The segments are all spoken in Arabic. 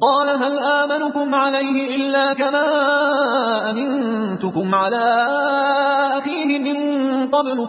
قال هل آمنكم عليه إلا كما أمنتكم على أخيه من قبل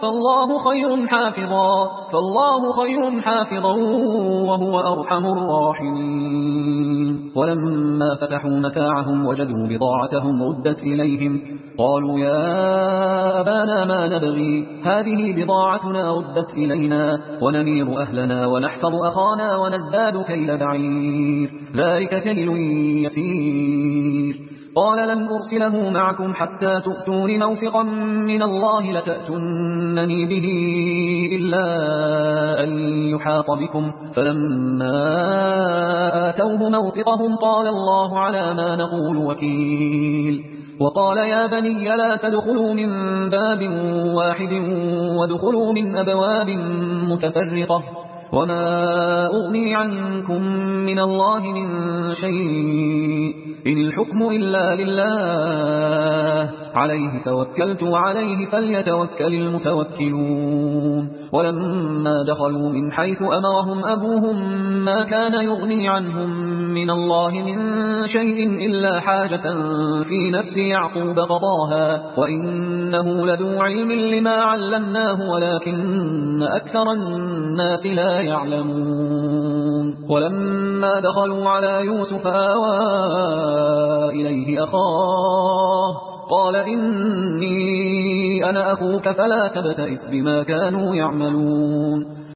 فالله خير حافظا وهو أرحم الراحمين. ولما فتحوا متاعهم وجدوا بضاعتهم ردت إليهم قالوا يا أبانا ما نبغي هذه بضاعتنا ردت إلينا ونمير أهلنا ونحفظ أخانا ونزداد كيل بعير ذلك كيل يسير. قال لن أرسله معكم حتى تؤتون موثقا من الله لتأتونني به إلا أن يحاط بكم فلما آتوه موثقهم قال الله على ما نقول وكيل. وقال يا بني لا تدخلوا من باب واحد وادخلوا من أبواب متفرقة وما أغني عنكم من الله من شيء إن الحكم إلا لله عليه توكلت وعليه فليتوكل المتوكلون. ولما دخلوا من حيث أمرهم أبوهم ما كان يغني عنهم من الله من شيء إلا حاجة في نفس يعقوب قضاها وإنه لذو علم لما علمناه ولكن أكثر الناس لا يعلمون. ولما دخلوا على يوسف آوى إليه أخاه قال إني أنا أخوك فلا تبتئس بما كانوا يعملون.